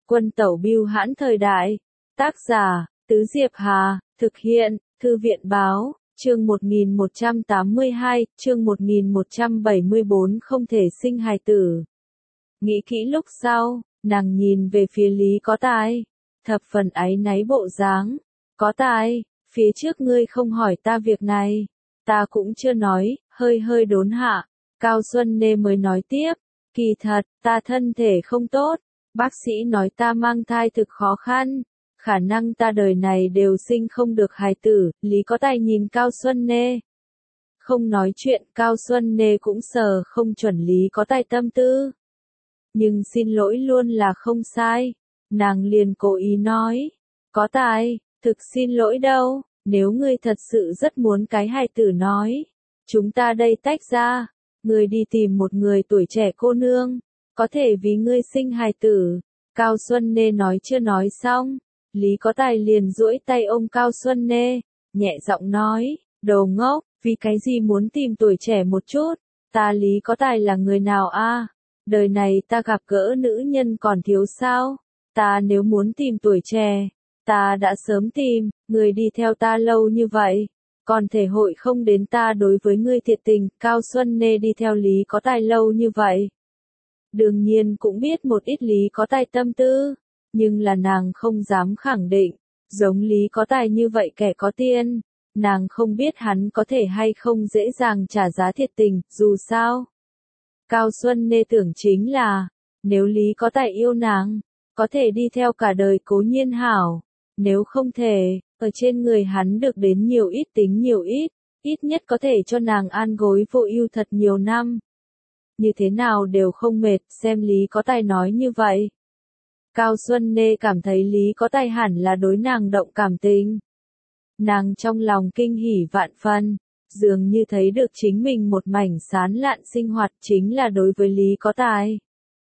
Quân tẩu bưu hãn thời đại. Tác giả, Tứ Diệp Hà, thực hiện, Thư viện báo, chương 1182, chương 1174 không thể sinh hài tử. Nghĩ kỹ lúc sau, nàng nhìn về phía Lý Có Tài, thập phần áy náy bộ dáng. Có Tài, phía trước ngươi không hỏi ta việc này, ta cũng chưa nói, hơi đốn hạ. Cao Xuân Nê mới nói tiếp, kỳ thật, ta thân thể không tốt, bác sĩ nói ta mang thai thực khó khăn, khả năng ta đời này đều sinh không được hài tử. Lý Có Tài nhìn Cao Xuân Nê, không nói chuyện. Cao Xuân Nê cũng sờ không chuẩn Lý Có Tài tâm tư. Nhưng xin lỗi luôn là không sai, nàng liền cố ý nói, Có Tài, thực xin lỗi đâu, nếu ngươi thật sự rất muốn cái hài tử nói, chúng ta đây tách ra, ngươi đi tìm một người tuổi trẻ cô nương, có thể vì ngươi sinh hài tử. Cao Xuân Nê nói chưa nói xong, Lý Có Tài liền duỗi tay ôm Cao Xuân Nê, nhẹ giọng nói, đồ ngốc, vì cái gì muốn tìm tuổi trẻ một chút, ta Lý Có Tài là người nào a? Đời này ta gặp gỡ nữ nhân còn thiếu sao, ta nếu muốn tìm tuổi trẻ, ta đã sớm tìm, người đi theo ta lâu như vậy, còn thể hội không đến ta đối với ngươi thiệt tình. Cao Xuân Nê đi theo Lý Có Tài lâu như vậy, đương nhiên cũng biết một ít Lý Có Tài tâm tư, nhưng là nàng không dám khẳng định, giống Lý Có Tài như vậy kẻ có tiền, nàng không biết hắn có thể hay không dễ dàng trả giá thiệt tình. Dù sao, Cao Xuân Nê tưởng chính là, nếu Lý Có Tài yêu nàng, có thể đi theo cả đời cố nhiên hảo, nếu không thể, ở trên người hắn được đến nhiều ít tính nhiều ít, ít nhất có thể cho nàng an gối vô ưu thật nhiều năm. Như thế nào đều không mệt. Xem Lý Có Tài nói như vậy, Cao Xuân Nê cảm thấy Lý Có Tài hẳn là đối nàng động cảm tình. Nàng trong lòng kinh hỉ vạn phân, dường như thấy được chính mình một mảnh sán lạn sinh hoạt chính là đối với Lý Có Tài.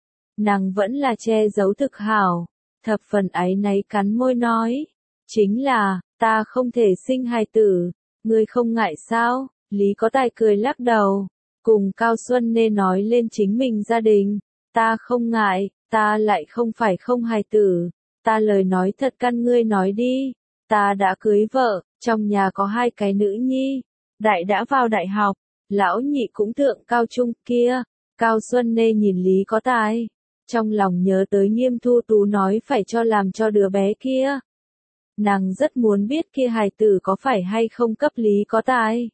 Nàng vẫn là che giấu thực hảo, thập phần áy náy cắn môi nói, chính là, ta không thể sinh hài tử, ngươi không ngại sao? Lý Có Tài cười lắc đầu, cùng Cao Xuân Nê nói lên chính mình gia đình, ta không ngại, ta lại không phải không hài tử, ta lời nói thật căn ngươi nói đi, ta đã cưới vợ, trong nhà có 2 cái nữ nhi, đại đã vào đại học, lão nhị cũng thượng cao trung kia. Cao Xuân Nê nhìn Lý Có Tài, trong lòng nhớ tới Nghiêm Thu Tú nói phải cho làm cho đứa bé kia. Nàng rất muốn biết kia hài tử có phải hay không cấp Lý Có Tài.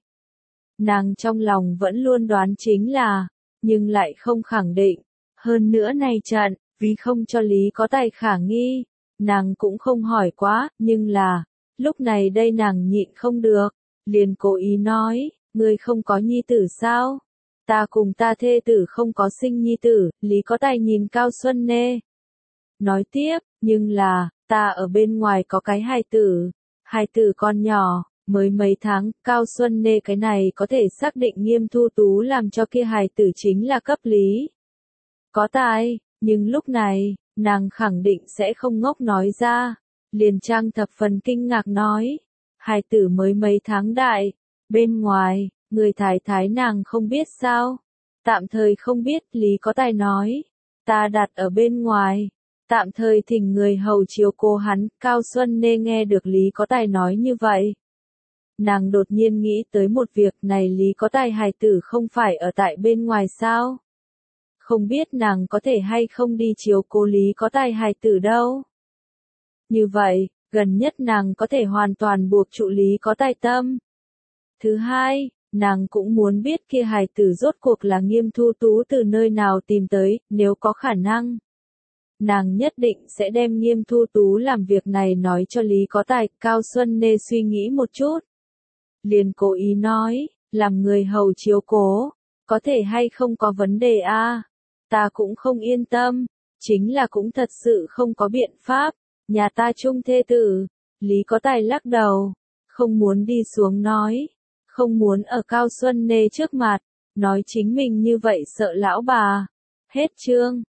Nàng trong lòng vẫn luôn đoán chính là, nhưng lại không khẳng định. Hơn nữa này trận, vì không cho Lý Có Tài khả nghi, nàng cũng không hỏi quá, nhưng là, lúc này đây nàng nhịn không được, liền cố ý nói, ngươi không có nhi tử sao? Ta cùng ta thê tử không có sinh nhi tử. Lý Có Tài nhìn Cao Xuân Nê, nói tiếp, nhưng là, ta ở bên ngoài có cái hài tử con nhỏ, mới mấy tháng. Cao Xuân Nê cái này có thể xác định Nghiêm Thu Tú làm cho kia hài tử chính là cấp Lý Có Tài, nhưng lúc này, nàng khẳng định sẽ không ngốc nói ra, liền trang thập phần kinh ngạc nói, hài tử mới mấy tháng đại, bên ngoài, người thái thái nàng không biết sao? Tạm thời không biết. Lý Có Tài nói, ta đặt ở bên ngoài, tạm thời thỉnh người hầu chiếu cố hắn. Cao Xuân Nê nghe được Lý Có Tài nói như vậy, nàng đột nhiên nghĩ tới một việc, này Lý Có Tài hài tử không phải ở tại bên ngoài sao? Không biết nàng có thể hay không đi chiếu cố Lý Có Tài hài tử đâu. Như vậy, gần nhất nàng có thể hoàn toàn buộc trụ Lý Có Tài tâm. Thứ hai, nàng cũng muốn biết kia hài tử rốt cuộc là Nghiêm Thu Tú từ nơi nào tìm tới, nếu có khả năng, nàng nhất định sẽ đem Nghiêm Thu Tú làm việc này nói cho Lý Có Tài. Cao Xuân Nê suy nghĩ một chút, liền cố ý nói, làm người hầu chiếu cố, có thể hay không có vấn đề a? Ta cũng không yên tâm, chính là cũng thật sự không có biện pháp, nhà ta chung thê tử. Lý Có Tài lắc đầu, không muốn đi xuống nói, không muốn ở Cao Xuân Nê trước mặt nói chính mình như vậy sợ lão bà. Hết chương.